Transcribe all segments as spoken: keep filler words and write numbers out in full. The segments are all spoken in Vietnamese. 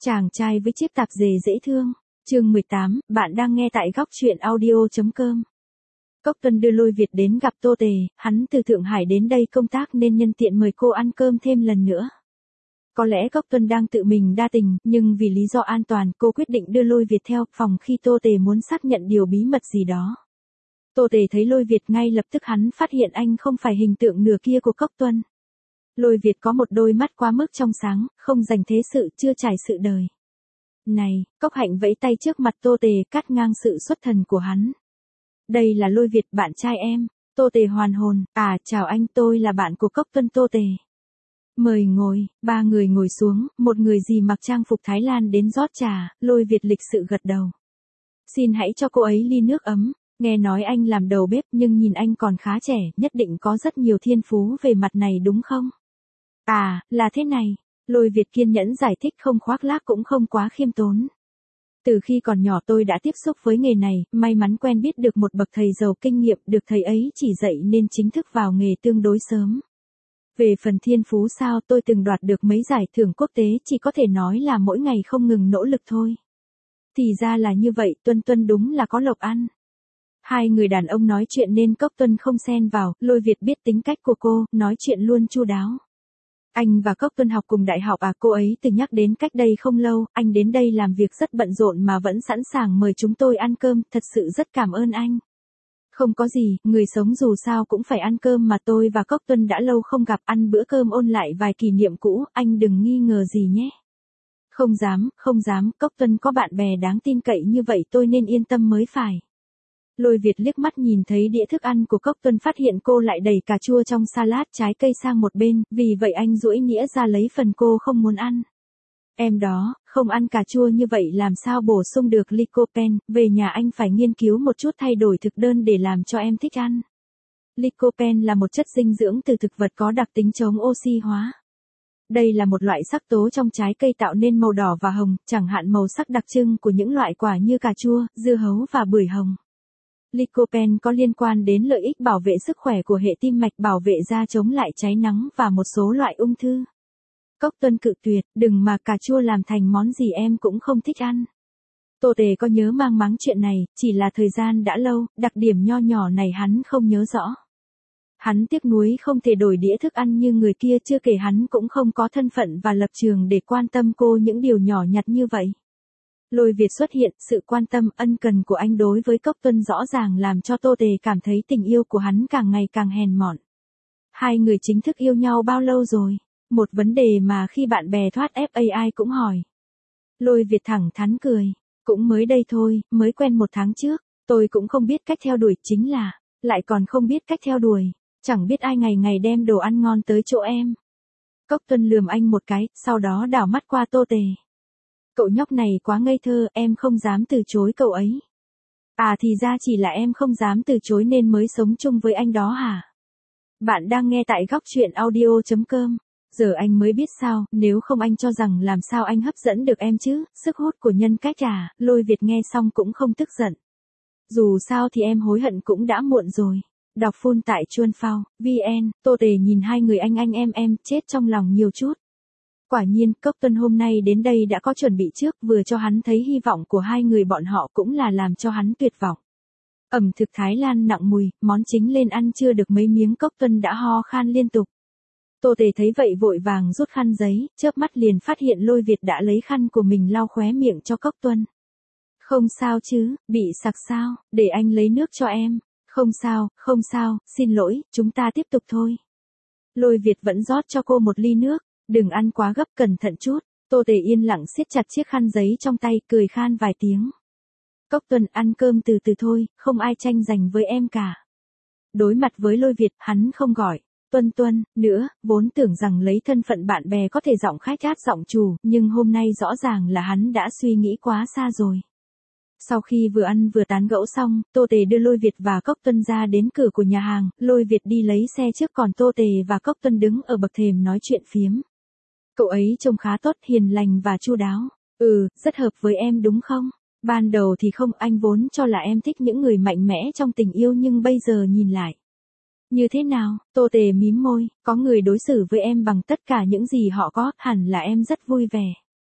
Chàng trai với chiếc tạp dề dễ thương. Chương mười tám, bạn đang nghe tại góc truyện audio.com. Cốc Tuân đưa Lôi Việt đến gặp Tô Tề, hắn từ Thượng Hải đến đây công tác nên nhân tiện mời cô ăn cơm thêm lần nữa. Có lẽ Cốc Tuân đang tự mình đa tình, nhưng vì lý do an toàn cô quyết định đưa Lôi Việt theo phòng khi Tô Tề muốn xác nhận điều bí mật gì đó. Tô Tề thấy Lôi Việt ngay lập tức hắn phát hiện anh không phải hình tượng nửa kia của Cốc Tuân. Lôi Việt có một đôi mắt quá mức trong sáng, không dành thế sự, chưa trải sự đời. Này, Cốc Hạnh vẫy tay trước mặt Tô Tề cắt ngang sự xuất thần của hắn. Đây là Lôi Việt, bạn trai em. Tô Tề hoàn hồn, à chào anh, tôi là bạn của Cốc Tuân. Tô Tề mời ngồi. Ba người ngồi xuống, một người dì mặc trang phục Thái Lan đến rót trà. Lôi Việt lịch sự gật đầu. Xin hãy cho cô ấy ly nước ấm. Nghe nói anh làm đầu bếp nhưng nhìn anh còn khá trẻ, nhất định có rất nhiều thiên phú về mặt này đúng không? À, là thế này. Lôi Việt kiên nhẫn giải thích, không khoác lác cũng không quá khiêm tốn. Từ khi còn nhỏ tôi đã tiếp xúc với nghề này, may mắn quen biết được một bậc thầy giàu kinh nghiệm, được thầy ấy chỉ dạy nên chính thức vào nghề tương đối sớm. Về phần thiên phú sao, tôi từng đoạt được mấy giải thưởng quốc tế, chỉ có thể nói là mỗi ngày không ngừng nỗ lực thôi. Thì ra là như vậy, Tuân Tuân đúng là có lộc ăn. Hai người đàn ông nói chuyện nên Cốc Tuân không xen vào, Lôi Việt biết tính cách của cô, nói chuyện luôn chu đáo. Anh và Cốc Tuân học cùng đại học à? Cô ấy từng nhắc đến cách đây không lâu, anh đến đây làm việc rất bận rộn mà vẫn sẵn sàng mời chúng tôi ăn cơm, thật sự rất cảm ơn anh. Không có gì, người sống dù sao cũng phải ăn cơm mà, tôi và Cốc Tuân đã lâu không gặp, ăn bữa cơm ôn lại vài kỷ niệm cũ, anh đừng nghi ngờ gì nhé. Không dám, không dám, Cốc Tuân có bạn bè đáng tin cậy như vậy tôi nên yên tâm mới phải. Lôi Việt liếc mắt nhìn thấy đĩa thức ăn của Cốc Tuân, phát hiện cô lại đẩy cà chua trong salad trái cây sang một bên, vì vậy anh duỗi nĩa ra lấy phần cô không muốn ăn. Em đó, không ăn cà chua như vậy làm sao bổ sung được lycopene, về nhà anh phải nghiên cứu một chút thay đổi thực đơn để làm cho em thích ăn. Lycopene là một chất dinh dưỡng từ thực vật có đặc tính chống oxy hóa. Đây là một loại sắc tố trong trái cây tạo nên màu đỏ và hồng, chẳng hạn màu sắc đặc trưng của những loại quả như cà chua, dưa hấu và bưởi hồng. Lycopene có liên quan đến lợi ích bảo vệ sức khỏe của hệ tim mạch, bảo vệ da chống lại cháy nắng và một số loại ung thư. Cốc Tuân cự tuyệt, đừng mà cà chua làm thành món gì em cũng không thích ăn. Tô Tề có nhớ mang máng chuyện này, chỉ là thời gian đã lâu, đặc điểm nho nhỏ này hắn không nhớ rõ. Hắn tiếc nuối không thể đổi đĩa thức ăn như người kia, chưa kể hắn cũng không có thân phận và lập trường để quan tâm cô những điều nhỏ nhặt như vậy. Lôi Việt xuất hiện, sự quan tâm, ân cần của anh đối với Cốc Tuân rõ ràng làm cho Tô Tề cảm thấy tình yêu của hắn càng ngày càng hèn mọn. Hai người chính thức yêu nhau bao lâu rồi? Một vấn đề mà khi bạn bè thoát ép a ai cũng hỏi. Lôi Việt thẳng thắn cười. Cũng mới đây thôi, mới quen một tháng trước, tôi cũng không biết cách theo đuổi, chính là, lại còn không biết cách theo đuổi, chẳng biết ai ngày ngày đem đồ ăn ngon tới chỗ em. Cốc Tuân lườm anh một cái, sau đó đảo mắt qua Tô Tề. Cậu nhóc này quá ngây thơ, em không dám từ chối cậu ấy. À thì ra chỉ là em không dám từ chối nên mới sống chung với anh đó hả? Bạn đang nghe tại góc truyện audio.com. Giờ anh mới biết sao, nếu không anh cho rằng làm sao anh hấp dẫn được em chứ, sức hút của nhân cách à? Lôi Việt nghe xong cũng không tức giận. Dù sao thì em hối hận cũng đã muộn rồi. Đọc full tại chuan phao, vn, Tô Tề nhìn hai người anh anh em em, chết trong lòng nhiều chút. Quả nhiên, Cốc Tuân hôm nay đến đây đã có chuẩn bị trước, vừa cho hắn thấy hy vọng của hai người bọn họ cũng là làm cho hắn tuyệt vọng. Ẩm thực Thái Lan nặng mùi, món chính lên ăn chưa được mấy miếng Cốc Tuân đã ho khan liên tục. Tô Tề thấy vậy vội vàng rút khăn giấy, chớp mắt liền phát hiện Lôi Việt đã lấy khăn của mình lau khóe miệng cho Cốc Tuân. Không sao chứ, bị sặc sao, để anh lấy nước cho em. Không sao, không sao, xin lỗi, chúng ta tiếp tục thôi. Lôi Việt vẫn rót cho cô một ly nước. Đừng ăn quá gấp, cẩn thận chút. Tô Tề yên lặng siết chặt chiếc khăn giấy trong tay, cười khan vài tiếng. Cốc Tuân, ăn cơm từ từ thôi, không ai tranh giành với em cả. Đối mặt với Lôi Việt, hắn không gọi Tuân Tuân nữa, vốn tưởng rằng lấy thân phận bạn bè có thể giọng khách át giọng chủ, nhưng hôm nay rõ ràng là hắn đã suy nghĩ quá xa rồi. Sau khi vừa ăn vừa tán gẫu xong, Tô Tề đưa Lôi Việt và Cốc Tuân ra đến cửa của nhà hàng, Lôi Việt đi lấy xe trước còn Tô Tề và Cốc Tuân đứng ở bậc thềm nói chuyện phiếm. Cậu ấy trông khá tốt, hiền lành và chu đáo. Ừ, rất hợp với em đúng không? Ban đầu thì không, anh vốn cho là em thích những người mạnh mẽ trong tình yêu nhưng bây giờ nhìn lại. Như thế nào? Tô Tề mím môi, có người đối xử với em bằng tất cả những gì họ có, hẳn là em rất vui vẻ.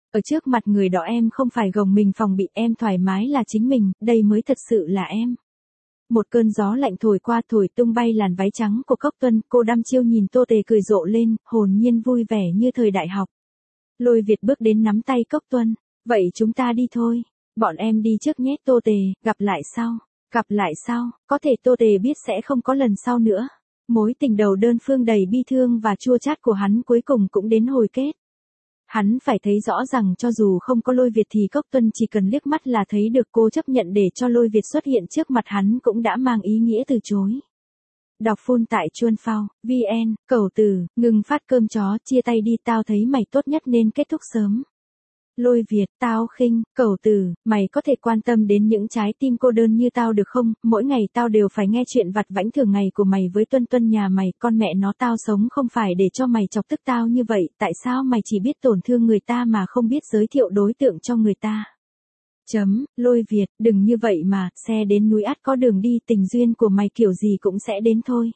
Ở trước mặt người đó em không phải gồng mình phòng bị, em thoải mái là chính mình, đây mới thật sự là em. Một cơn gió lạnh thổi qua thổi tung bay làn váy trắng của Cốc Tuân, cô đăm chiêu nhìn Tô Tề cười rộ lên, hồn nhiên vui vẻ như thời đại học. Lôi Việt bước đến nắm tay Cốc Tuân, vậy chúng ta đi thôi, bọn em đi trước nhé. Tô Tề, gặp lại sau, gặp lại sau, có thể Tô Tề biết sẽ không có lần sau nữa. Mối tình đầu đơn phương đầy bi thương và chua chát của hắn cuối cùng cũng đến hồi kết. Hắn phải thấy rõ rằng cho dù không có Lôi Việt thì Cốc Tuân chỉ cần liếc mắt là thấy được cô chấp nhận để cho Lôi Việt xuất hiện trước mặt hắn cũng đã mang ý nghĩa từ chối. Đọc full tại chuan phao, vn, cẩu từ, ngừng phát cơm chó, chia tay đi, tao thấy mày tốt nhất nên kết thúc sớm. Lôi Việt, tao khinh, cẩu từ, mày có thể quan tâm đến những trái tim cô đơn như tao được không? Mỗi ngày tao đều phải nghe chuyện vặt vãnh thường ngày của mày với Tuân Tuân nhà mày, con mẹ nó, tao sống không phải để cho mày chọc tức tao như vậy, tại sao mày chỉ biết tổn thương người ta mà không biết giới thiệu đối tượng cho người ta? Chấm, Lôi Việt, đừng như vậy mà, xe đến núi ắt có đường đi, tình duyên của mày kiểu gì cũng sẽ đến thôi.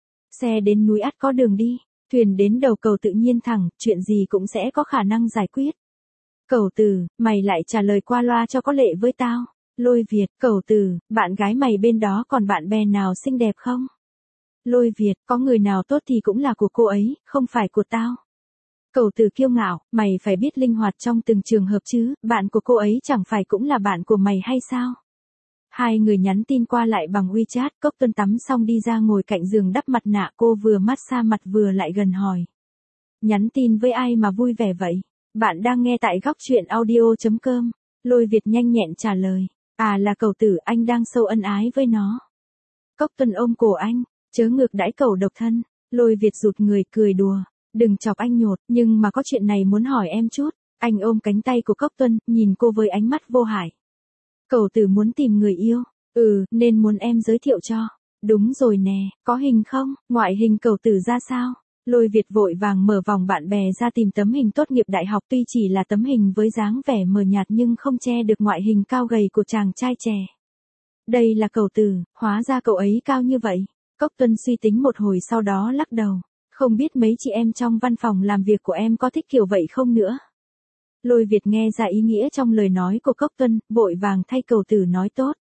Xe đến núi ắt có đường đi, thuyền đến đầu cầu tự nhiên thẳng, chuyện gì cũng sẽ có khả năng giải quyết. Cẩu từ, mày lại trả lời qua loa cho có lệ với tao. Lôi Việt, cẩu từ, bạn gái mày bên đó còn bạn bè nào xinh đẹp không? Lôi Việt, có người nào tốt thì cũng là của cô ấy, không phải của tao. Cẩu từ kiêu ngạo, mày phải biết linh hoạt trong từng trường hợp chứ, bạn của cô ấy chẳng phải cũng là bạn của mày hay sao? Hai người nhắn tin qua lại bằng WeChat, Cốc Tuân tắm xong đi ra ngồi cạnh giường đắp mặt nạ, cô vừa massage mặt vừa lại gần hỏi. Nhắn tin với ai mà vui vẻ vậy? Bạn đang nghe tại góc truyện audio.com. Lôi Việt nhanh nhẹn trả lời. À là cẩu tử, anh đang sâu ân ái với nó. Cốc Tuân ôm cổ anh, chớ ngược đãi cẩu độc thân. Lôi Việt rụt người cười đùa. Đừng chọc anh nhột, nhưng mà có chuyện này muốn hỏi em chút. Anh ôm cánh tay của Cốc Tuân, nhìn cô với ánh mắt vô hại. Cẩu tử muốn tìm người yêu. Ừ, nên muốn em giới thiệu cho. Đúng rồi nè, có hình không? Ngoại hình cẩu tử ra sao? Lôi Việt vội vàng mở vòng bạn bè ra tìm tấm hình tốt nghiệp đại học, tuy chỉ là tấm hình với dáng vẻ mờ nhạt nhưng không che được ngoại hình cao gầy của chàng trai trẻ. Đây là cẩu tử, hóa ra cậu ấy cao như vậy. Cốc Tuân suy tính một hồi sau đó lắc đầu. Không biết mấy chị em trong văn phòng làm việc của em có thích kiểu vậy không nữa. Lôi Việt nghe ra ý nghĩa trong lời nói của Cốc Tuân, vội vàng thay cẩu tử nói tốt.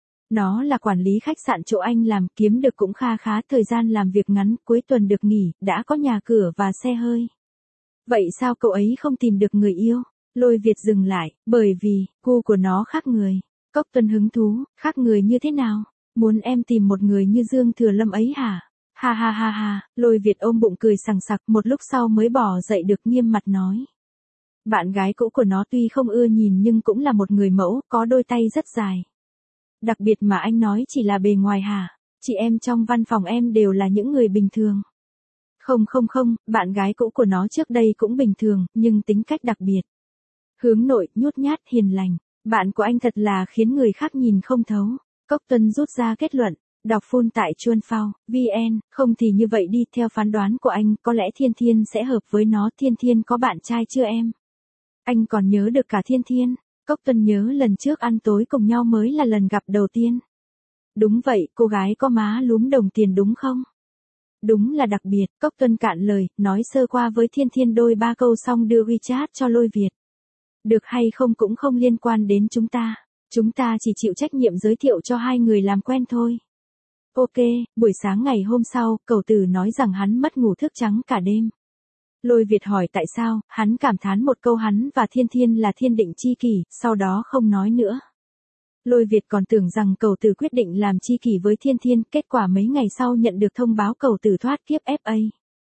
Nó là quản lý khách sạn chỗ anh làm, kiếm được cũng kha khá, thời gian làm việc ngắn, cuối tuần được nghỉ, đã có nhà cửa và xe hơi. Vậy sao cậu ấy không tìm được người yêu? Lôi Việt dừng lại, bởi vì, gu của nó khác người. Cốc Tuân hứng thú, khác người như thế nào? Muốn em tìm một người như Dương Thừa Lâm ấy hả? Ha ha ha ha, Lôi Việt ôm bụng cười sằng sặc, một lúc sau mới bỏ dậy được, nghiêm mặt nói. Bạn gái cũ của nó tuy không ưa nhìn nhưng cũng là một người mẫu, có đôi tay rất dài. Đặc biệt mà anh nói chỉ là bề ngoài hả? Chị em trong văn phòng em đều là những người bình thường. Không không không, bạn gái cũ của nó trước đây cũng bình thường, nhưng tính cách đặc biệt. Hướng nội, nhút nhát, hiền lành. Bạn của anh thật là khiến người khác nhìn không thấu. Cốc Tuân rút ra kết luận. Đọc full tại chuan phao, vn, không thì như vậy đi, theo phán đoán của anh, có lẽ Thiên Thiên sẽ hợp với nó. Thiên Thiên có bạn trai chưa em? Anh còn nhớ được cả Thiên Thiên. Cốc Tuân nhớ lần trước ăn tối cùng nhau mới là lần gặp đầu tiên. Đúng vậy, cô gái có má lúm đồng tiền đúng không? Đúng là đặc biệt, Cốc Tuân cạn lời, nói sơ qua với Thiên Thiên đôi ba câu xong đưa WeChat cho Lôi Việt. Được hay không cũng không liên quan đến chúng ta. Chúng ta chỉ chịu trách nhiệm giới thiệu cho hai người làm quen thôi. Ok, buổi sáng ngày hôm sau, cẩu tử nói rằng hắn mất ngủ thức trắng cả đêm. Lôi Việt hỏi tại sao, hắn cảm thán một câu hắn và Thiên Thiên là thiên định chi kỷ, sau đó không nói nữa. Lôi Việt còn tưởng rằng cẩu tử quyết định làm chi kỷ với Thiên Thiên, kết quả mấy ngày sau nhận được thông báo cẩu tử thoát kiếp ép a.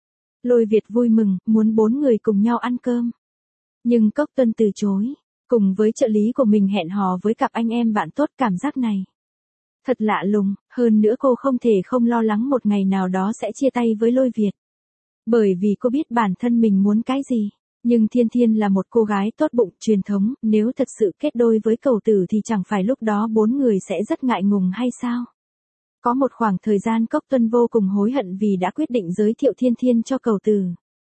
Lôi Việt vui mừng, muốn bốn người cùng nhau ăn cơm. Nhưng Cốc Tuân từ chối, cùng với trợ lý của mình hẹn hò với cặp anh em bạn tốt, cảm giác này. Thật lạ lùng, hơn nữa cô không thể không lo lắng một ngày nào đó sẽ chia tay với Lôi Việt. Bởi vì cô biết bản thân mình muốn cái gì. Nhưng Thiên Thiên là một cô gái tốt bụng, truyền thống, nếu thật sự kết đôi với cẩu tử thì chẳng phải lúc đó bốn người sẽ rất ngại ngùng hay sao? Có một khoảng thời gian Cốc Tuân vô cùng hối hận vì đã quyết định giới thiệu Thiên Thiên cho cẩu tử.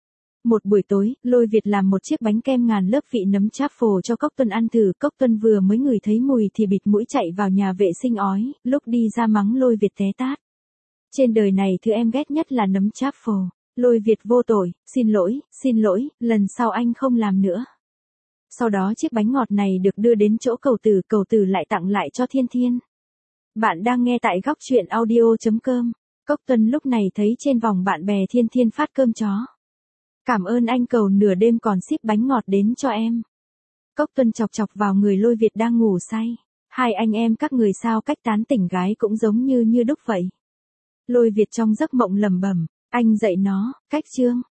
Một buổi tối, Lôi Việt làm một chiếc bánh kem ngàn lớp vị nấm truffle cho Cốc Tuân ăn thử. Cốc Tuân vừa mới ngửi thấy mùi thì bịt mũi chạy vào nhà vệ sinh ói, lúc đi ra mắng Lôi Việt té tát. Trên đời này thứ em ghét nhất là nấm truffle. Lôi Việt vô tội, xin lỗi, xin lỗi, lần sau anh không làm nữa. Sau đó chiếc bánh ngọt này được đưa đến chỗ cầu tử, cầu tử lại tặng lại cho Thiên Thiên. Bạn đang nghe tại góc chuyện audio.com. Cốc Tuân lúc này thấy trên vòng bạn bè Thiên Thiên phát cơm chó. Cảm ơn anh Cầu nửa đêm còn ship bánh ngọt đến cho em. Cốc Tuân chọc chọc vào người Lôi Việt đang ngủ say. Hai anh em các người sao cách tán tỉnh gái cũng giống như như đúc vậy. Lôi Việt trong giấc mộng lầm bầm, anh dạy nó, cách chương.